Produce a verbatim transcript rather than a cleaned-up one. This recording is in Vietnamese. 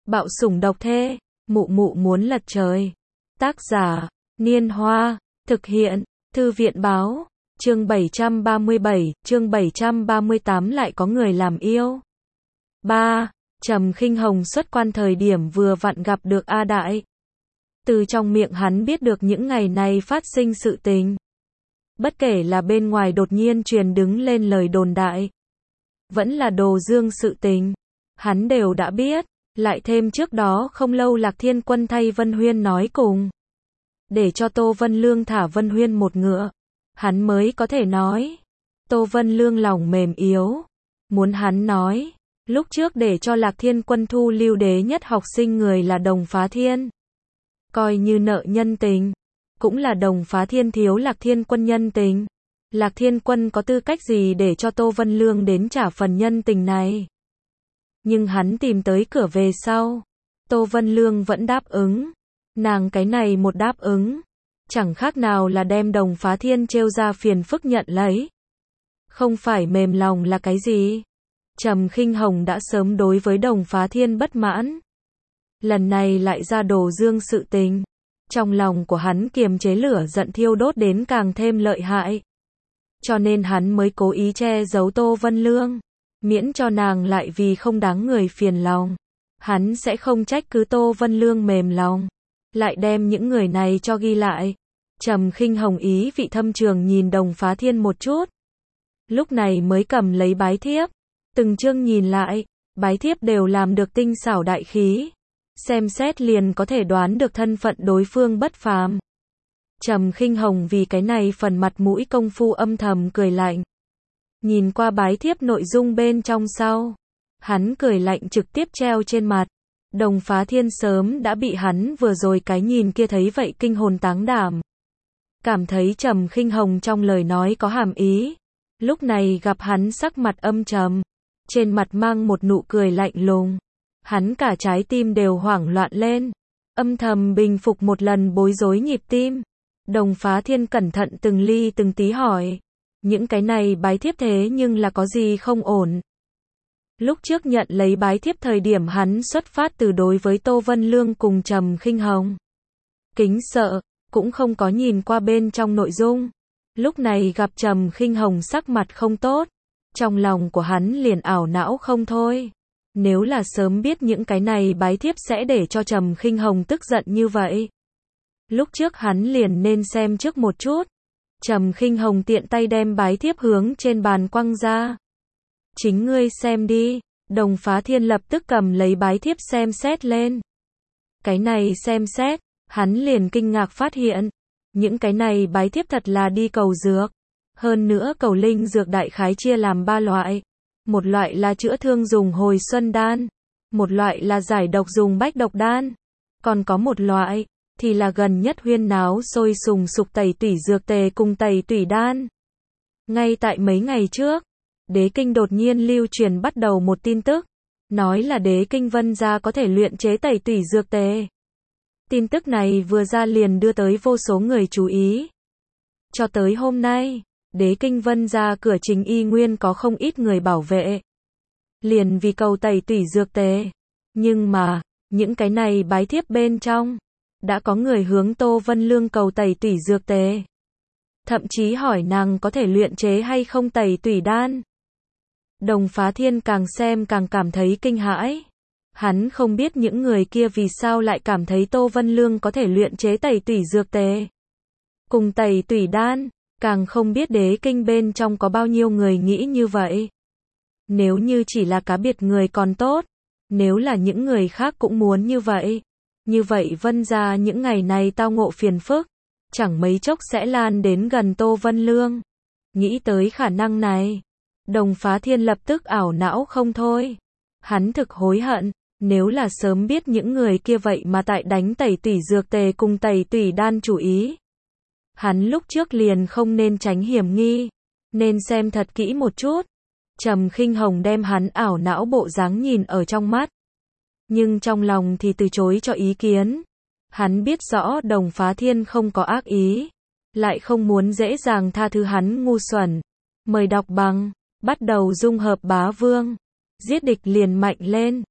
Bạo sủng độc thê, mụ mụ muốn lật trời. Tác giả, Niên Hoa, thực hiện, Thư viện Báo, chương bảy trăm ba mươi bảy, chương bảy trăm ba mươi tám lại có người làm yêu. ba. Trầm Khinh Hồng xuất quan thời điểm vừa vặn gặp được A Đại. Từ trong miệng hắn biết được những ngày này phát sinh sự tình. Bất kể là bên ngoài đột nhiên truyền đứng lên lời đồn đại, vẫn là Đồ Dương sự tình, hắn đều đã biết. Lại thêm trước đó không lâu Lạc Thiên Quân thay Vân Huyên nói cùng, để cho Tô Vân Lương thả Vân Huyên một ngựa, hắn mới có thể nói. Tô Vân Lương lòng mềm yếu, muốn hắn nói, lúc trước để cho Lạc Thiên Quân thu lưu đế nhất học sinh người là Đồng Phá Thiên, coi như nợ nhân tình, cũng là Đồng Phá Thiên thiếu Lạc Thiên Quân nhân tình. Lạc Thiên Quân có tư cách gì để cho Tô Vân Lương đến trả phần nhân tình này? Nhưng hắn tìm tới cửa về sau, Tô Vân Lương vẫn đáp ứng. Nàng cái này một đáp ứng, chẳng khác nào là đem Đồng Phá Thiên trêu ra phiền phức nhận lấy. Không phải mềm lòng là cái gì? Trầm Khinh Hồng đã sớm đối với Đồng Phá Thiên bất mãn. Lần này lại ra Đồ Dương sự tình. Trong lòng của hắn kiềm chế lửa giận thiêu đốt đến càng thêm lợi hại. Cho nên hắn mới cố ý che giấu Tô Vân Lương, miễn cho nàng lại vì không đáng người phiền lòng. Hắn sẽ không trách cứ Tô Vân Lương mềm lòng, lại đem những người này cho ghi lại. Trầm Khinh Hồng ý vị thâm trường nhìn Đồng Phá Thiên một chút, lúc này mới cầm lấy bái thiếp, từng chương nhìn lại, bái thiếp đều làm được tinh xảo đại khí, xem xét liền có thể đoán được thân phận đối phương bất phàm. Trầm Khinh Hồng vì cái này phần mặt mũi công phu âm thầm cười lạnh. Nhìn qua bái thiếp nội dung bên trong sau, hắn cười lạnh trực tiếp treo trên mặt. Đồng Phá Thiên sớm đã bị hắn vừa rồi cái nhìn kia thấy vậy kinh hồn táng đảm. Cảm thấy Trầm Khinh Hồng trong lời nói có hàm ý. Lúc này gặp hắn sắc mặt âm trầm, trên mặt mang một nụ cười lạnh lùng. Hắn cả trái tim đều hoảng loạn lên, âm thầm bình phục một lần bối rối nhịp tim. Đồng Phá Thiên cẩn thận từng ly từng tí hỏi, những cái này bái thiếp thế nhưng là có gì không ổn? Lúc trước nhận lấy bái thiếp thời điểm hắn xuất phát từ đối với Tô Vân Lương cùng Trầm Khinh Hồng kính sợ, cũng không có nhìn qua bên trong nội dung. Lúc này gặp Trầm Khinh Hồng sắc mặt không tốt, trong lòng của hắn liền ảo não không thôi. Nếu là sớm biết những cái này bái thiếp sẽ để cho Trầm Khinh Hồng tức giận như vậy, lúc trước hắn liền nên xem trước một chút. Trầm Khinh Hồng tiện tay đem bái thiếp hướng trên bàn quăng ra. Chính ngươi xem đi. Đồng Phá Thiên lập tức cầm lấy bái thiếp xem xét lên. Cái này xem xét, hắn liền kinh ngạc phát hiện, những cái này bái thiếp thật là đi cầu dược. Hơn nữa cầu linh dược đại khái chia làm ba loại. Một loại là chữa thương dùng hồi xuân đan, một loại là giải độc dùng bách độc đan, còn có một loại thì là gần nhất huyên náo sôi sùng sục tẩy tủy dược tề cùng tẩy tủy đan. Ngay tại mấy ngày trước, Đế Kinh đột nhiên lưu truyền bắt đầu một tin tức, nói là Đế Kinh Vân gia có thể luyện chế tẩy tủy dược tề. Tin tức này vừa ra liền đưa tới vô số người chú ý. Cho tới hôm nay, Đế Kinh Vân gia cửa chính y nguyên có không ít người bảo vệ, liền vì cầu tẩy tủy dược tề. Nhưng mà, những cái này bái thiếp bên trong, đã có người hướng Tô Vân Lương cầu tẩy tủy dược tề. Thậm chí hỏi nàng có thể luyện chế hay không tẩy tủy đan. Đồng Phá Thiên càng xem càng cảm thấy kinh hãi. Hắn không biết những người kia vì sao lại cảm thấy Tô Vân Lương có thể luyện chế tẩy tủy dược tề cùng tẩy tủy đan, càng không biết Đế Kinh bên trong có bao nhiêu người nghĩ như vậy. Nếu như chỉ là cá biệt người còn tốt, nếu là những người khác cũng muốn như vậy, như vậy Vân gia những ngày này tao ngộ phiền phức, chẳng mấy chốc sẽ lan đến gần Tô Vân Lương. Nghĩ tới khả năng này, Đồng Phá Thiên lập tức ảo não không thôi. Hắn thực hối hận, nếu là sớm biết những người kia vậy mà tại đánh tẩy tủy dược tề cùng tẩy tủy đan chủ ý. Hắn lúc trước liền không nên tránh hiểm nghi, nên xem thật kỹ một chút. Trầm Khinh Hồng đem hắn ảo não bộ dáng nhìn ở trong mắt, nhưng trong lòng thì từ chối cho ý kiến. Hắn biết rõ Đồng Phá Thiên không có ác ý, lại không muốn dễ dàng tha thứ hắn ngu xuẩn. Mời đọc bằng, bắt đầu dung hợp bá vương, giết địch liền mạnh lên.